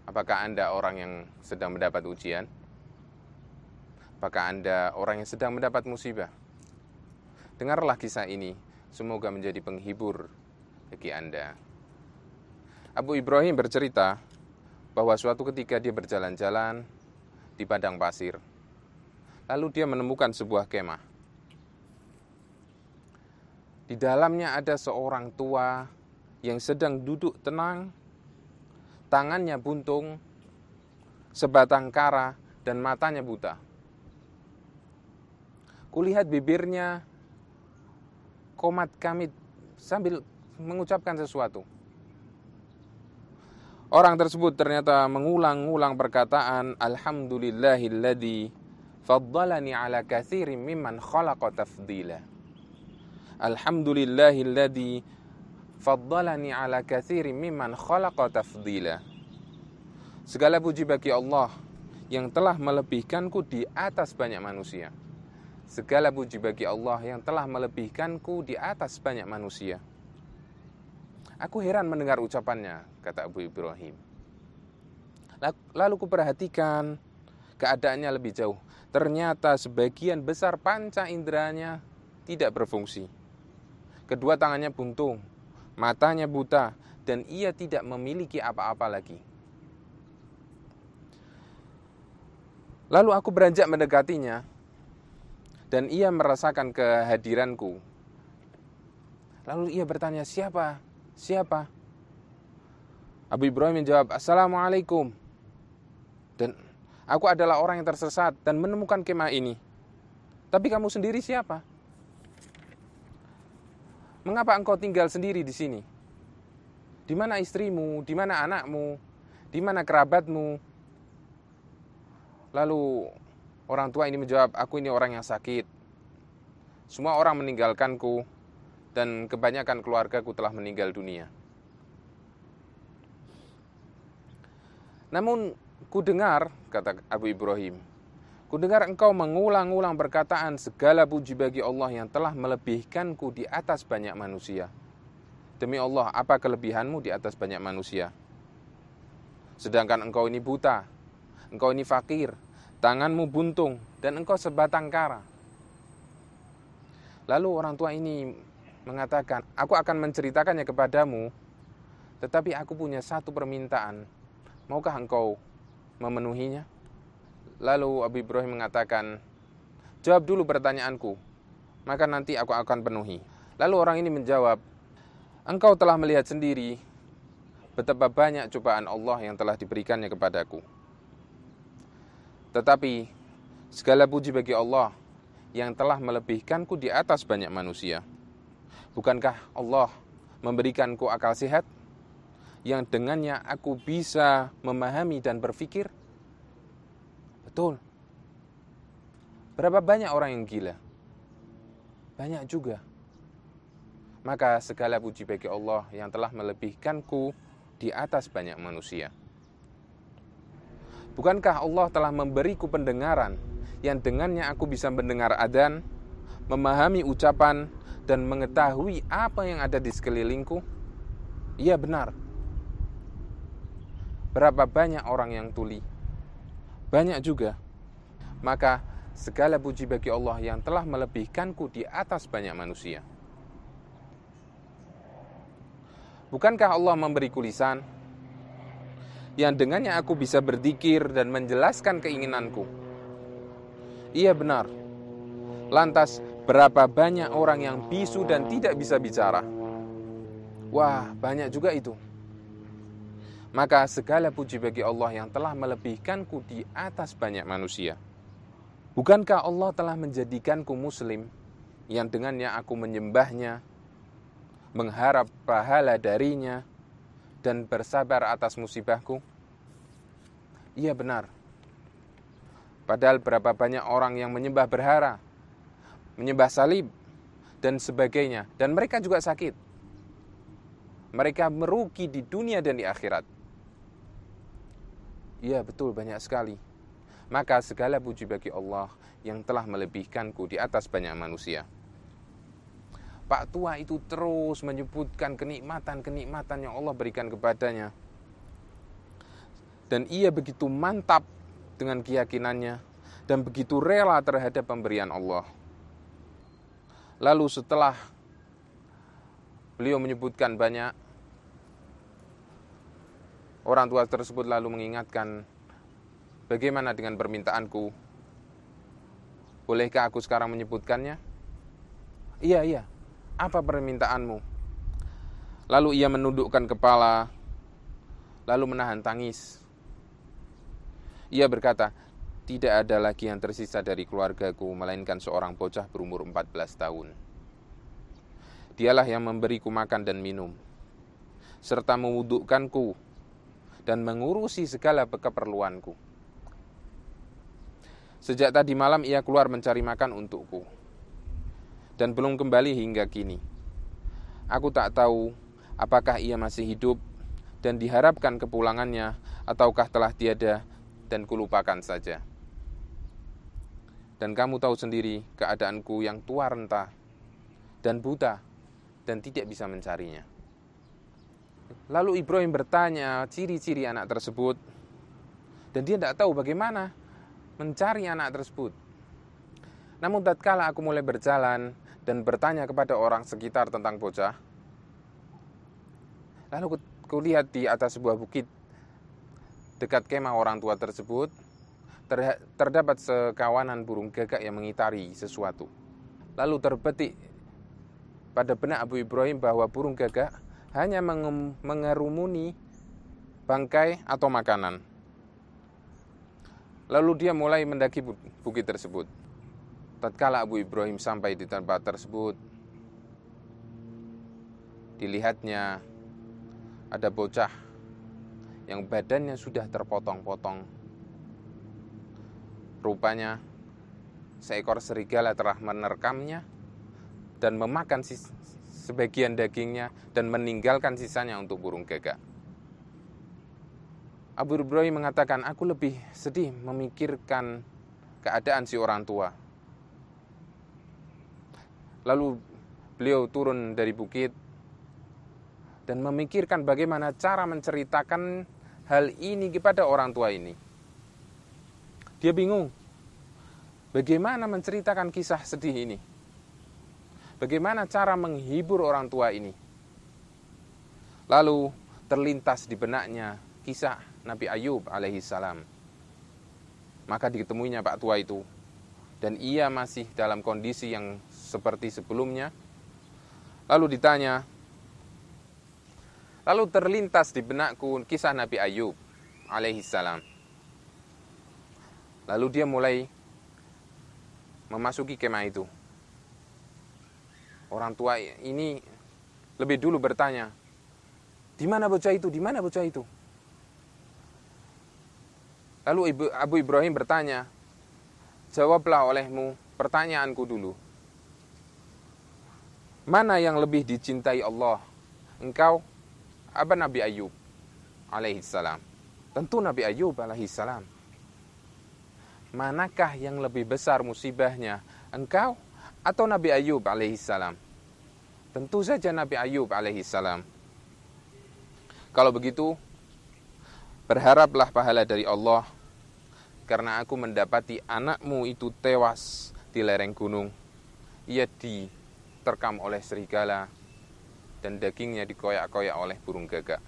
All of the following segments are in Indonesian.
Apakah Anda orang yang sedang mendapat ujian? Apakah Anda orang yang sedang mendapat musibah? Dengarlah kisah ini, semoga menjadi penghibur bagi Anda. Abu Ibrahim bercerita bahwa suatu ketika dia berjalan-jalan di padang pasir. Lalu dia menemukan sebuah kemah. Di dalamnya ada seorang tua yang sedang duduk tenang, tangannya buntung, sebatang kara, dan matanya buta. Kulihat bibirnya komat kamit sambil mengucapkan sesuatu. Orang tersebut ternyata mengulang-ulang perkataan Alhamdulillahilladzi faddalani ala katsirin mimman khalaqa tafdila. Alhamdulillahilladzi faddalani ala katsirin mimman khalaqa tafdila. Segala puji bagi Allah yang telah melebihkanku di atas banyak manusia. Segala puji bagi Allah yang telah melebihkanku di atas banyak manusia. Aku heran mendengar ucapannya, kata Abu Ibrahim. Lalu kuperhatikan keadaannya lebih jauh. Ternyata sebagian besar panca inderanya tidak berfungsi. Kedua tangannya buntung, matanya buta, dan ia tidak memiliki apa-apa lagi. Lalu aku beranjak mendekatinya, dan ia merasakan kehadiranku. Lalu ia bertanya, siapa? Siapa? Abu Ibrahim menjawab, Assalamualaikum. Dan aku adalah orang yang tersesat dan menemukan kemah ini. Tapi kamu sendiri siapa? Mengapa engkau tinggal sendiri di sini? Di mana istrimu? Di mana anakmu? Di mana kerabatmu? Lalu orang tua ini menjawab, aku ini orang yang sakit. Semua orang meninggalkanku dan kebanyakan keluargaku telah meninggal dunia. Namun ku dengar, kata Abu Ibrahim, ku dengar engkau mengulang-ulang perkataan segala puji bagi Allah yang telah melebihkanku di atas banyak manusia. Demi Allah, apa kelebihanmu di atas banyak manusia? Sedangkan engkau ini buta, engkau ini fakir, tanganmu buntung, dan engkau sebatang kara. Lalu orang tua ini mengatakan, aku akan menceritakannya kepadamu, tetapi aku punya satu permintaan. Maukah engkau memenuhinya? Lalu Abu Ibrahim mengatakan, jawab dulu pertanyaanku, maka nanti aku akan penuhi. Lalu orang ini menjawab, engkau telah melihat sendiri betapa banyak cobaan Allah yang telah diberikannya kepadaku. Tetapi segala puji bagi Allah yang telah melebihkanku di atas banyak manusia. Bukankah Allah memberikanku akal sehat yang dengannya aku bisa memahami dan berpikir? Betul. Berapa banyak orang yang gila? Banyak juga. Maka segala puji bagi Allah yang telah melebihkanku di atas banyak manusia. Bukankah Allah telah memberiku pendengaran yang dengannya aku bisa mendengar adzan, memahami ucapan, dan mengetahui apa yang ada di sekelilingku? Iya benar. Berapa banyak orang yang tuli? Banyak juga. Maka segala puji bagi Allah yang telah melebihkanku di atas banyak manusia. Bukankah Allah memberiku lisan yang dengannya aku bisa berzikir dan menjelaskan keinginanku? Iya benar. Lantas berapa banyak orang yang bisu dan tidak bisa bicara? Wah, banyak juga itu. Maka segala puji bagi Allah yang telah melebihkanku di atas banyak manusia. Bukankah Allah telah menjadikanku muslim yang dengannya aku menyembahnya, mengharap pahala darinya, dan bersabar atas musibahku? Iya benar. Padahal berapa banyak orang yang menyembah berhala, menyembah salib, dan sebagainya. Dan mereka juga sakit. Mereka merugi di dunia dan di akhirat. Iya betul, banyak sekali. Maka segala puji bagi Allah yang telah melebihkanku di atas banyak manusia. Pak tua itu terus menyebutkan kenikmatan-kenikmatan yang Allah berikan kepadanya. Dan ia begitu mantap dengan keyakinannya dan begitu rela terhadap pemberian Allah. Lalu setelah beliau menyebutkan banyak, orang tua tersebut lalu mengingatkan, bagaimana dengan permintaanku? Bolehkah aku sekarang menyebutkannya? Iya. Apa permintaanmu? Lalu ia menundukkan kepala, lalu menahan tangis. Ia berkata, tidak ada lagi yang tersisa dari keluargaku, melainkan seorang bocah berumur 14 tahun. Dialah yang memberiku makan dan minum, serta mewudukkanku dan mengurusi segala keperluanku. Sejak tadi malam ia keluar mencari makan untukku, dan belum kembali hingga kini. Aku tak tahu apakah ia masih hidup dan diharapkan kepulangannya, ataukah telah tiada dan kulupakan saja. Dan kamu tahu sendiri keadaanku yang tua renta dan buta dan tidak bisa mencarinya. Lalu Ibrahim bertanya ciri-ciri anak tersebut, dan dia tidak tahu bagaimana mencari anak tersebut. Namun tatkala aku mulai berjalan dan bertanya kepada orang sekitar tentang bocah, lalu kulihat di atas sebuah bukit dekat kemah orang tua tersebut terdapat sekawanan burung gagak yang mengitari sesuatu. Lalu terbetik pada benak Abu Ibrahim bahwa burung gagak hanya mengerumuni bangkai atau makanan. Lalu dia mulai mendaki bukit tersebut. Tatkala Abu Ibrahim sampai di tempat tersebut, dilihatnya ada bocah yang badannya sudah terpotong-potong. Rupanya seekor serigala telah menerkamnya dan memakan sebagian dagingnya dan meninggalkan sisanya untuk burung gagak. Abu Ibrahim mengatakan, aku lebih sedih memikirkan keadaan si orang tua. Lalu beliau turun dari bukit dan memikirkan bagaimana cara menceritakan hal ini kepada orang tua ini. Dia bingung bagaimana menceritakan kisah sedih ini. Bagaimana cara menghibur orang tua ini. Lalu terlintas di benaknya kisah Nabi Ayub alaihissalam. Maka diketemuinya Pak tua itu, dan ia masih dalam kondisi yang seperti sebelumnya. Lalu ditanya, lalu terlintas di benakku kisah Nabi Ayub alaihissalam. Lalu dia mulai memasuki kemah itu. Orang tua ini lebih dulu bertanya, di mana bocah itu? Di mana bocah itu? Lalu Abu Ibrahim bertanya, jawablah olehmu pertanyaanku dulu. Mana yang lebih dicintai Allah? Engkau apa Nabi Ayub alaihissalam? Tentu Nabi Ayub alaihissalam. Manakah yang lebih besar musibahnya? Engkau atau Nabi Ayub alaihissalam? Tentu saja Nabi Ayub alaihissalam. Kalau begitu, berharaplah pahala dari Allah, karena aku mendapati anakmu itu tewas di lereng gunung. Ia diterkam oleh serigala dan dagingnya dikoyak-koyak oleh burung gagak.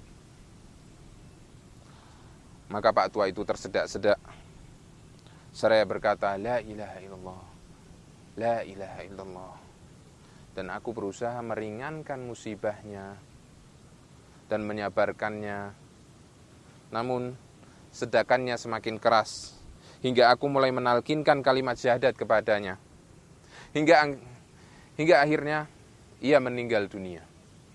Maka Pak tua itu tersedak-sedak seraya berkata, La ilaha illallah, La ilaha illallah. Dan aku berusaha meringankan musibahnya dan menyabarkannya. Namun sedakannya semakin keras, hingga aku mulai menalkinkan kalimat syahadat kepadanya. Hingga akhirnya ia meninggal dunia.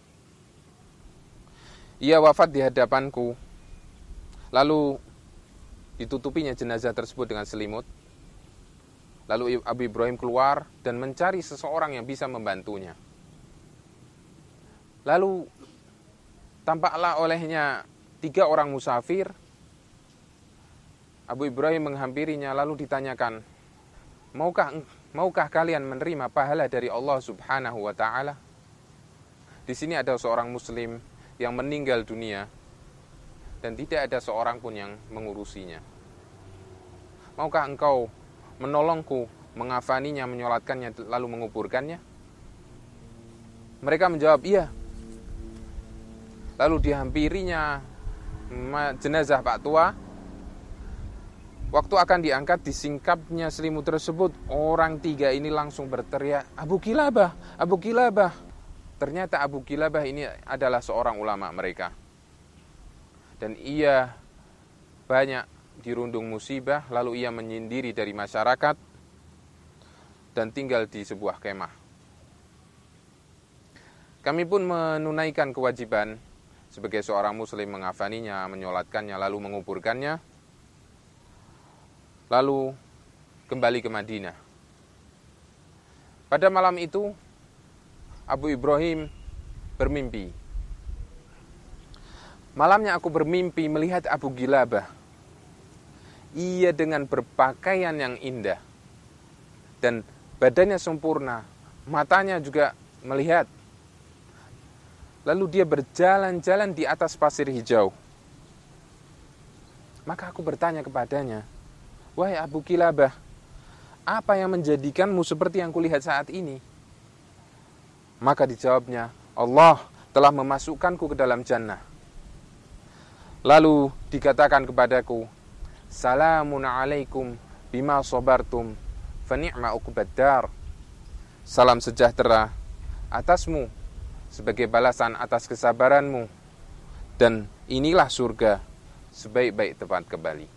Ia wafat di hadapanku. Lalu ditutupinya jenazah tersebut dengan selimut. Lalu Abu Ibrahim keluar dan mencari seseorang yang bisa membantunya. Lalu tampaklah olehnya 3 orang musafir. Abu Ibrahim menghampirinya lalu ditanyakan, maukah kalian menerima pahala dari Allah Subhanahu wa taala? Di sini ada seorang muslim yang meninggal dunia dan tidak ada seorang pun yang mengurusinya. Maukah engkau menolongku, mengafaninya, menyolatkannya, lalu menguburkannya? Mereka menjawab, iya. Lalu dihampirinya jenazah Pak Tua. Waktu akan diangkat, disingkapnya selimut tersebut. Orang 3 ini langsung berteriak, Abu Kilabah, Abu Kilabah. Ternyata Abu Kilabah ini adalah seorang ulama mereka. Dan ia banyak dirundung musibah, lalu ia menyendiri dari masyarakat dan tinggal di sebuah kemah. Kami pun menunaikan kewajiban sebagai seorang muslim, mengafaninya, menyolatkannya, lalu menguburkannya, lalu kembali ke Madinah. Pada malam itu Abu Ibrahim bermimpi. Malamnya aku bermimpi melihat Abu Kilabah. Ia dengan berpakaian yang indah dan badannya sempurna, matanya juga melihat. Lalu dia berjalan-jalan di atas pasir hijau. Maka aku bertanya kepadanya, wahai Abu Kilabah, apa yang menjadikanmu seperti yang kulihat saat ini? Maka dijawabnya, Allah telah memasukkanku ke dalam jannah. Lalu dikatakan kepadaku, Salamun alaikum bima sabartum fa ni'ma uqbad dar. Salam sejahtera atasmu sebagai balasan atas kesabaranmu, dan inilah surga sebaik-baik tempat kembali.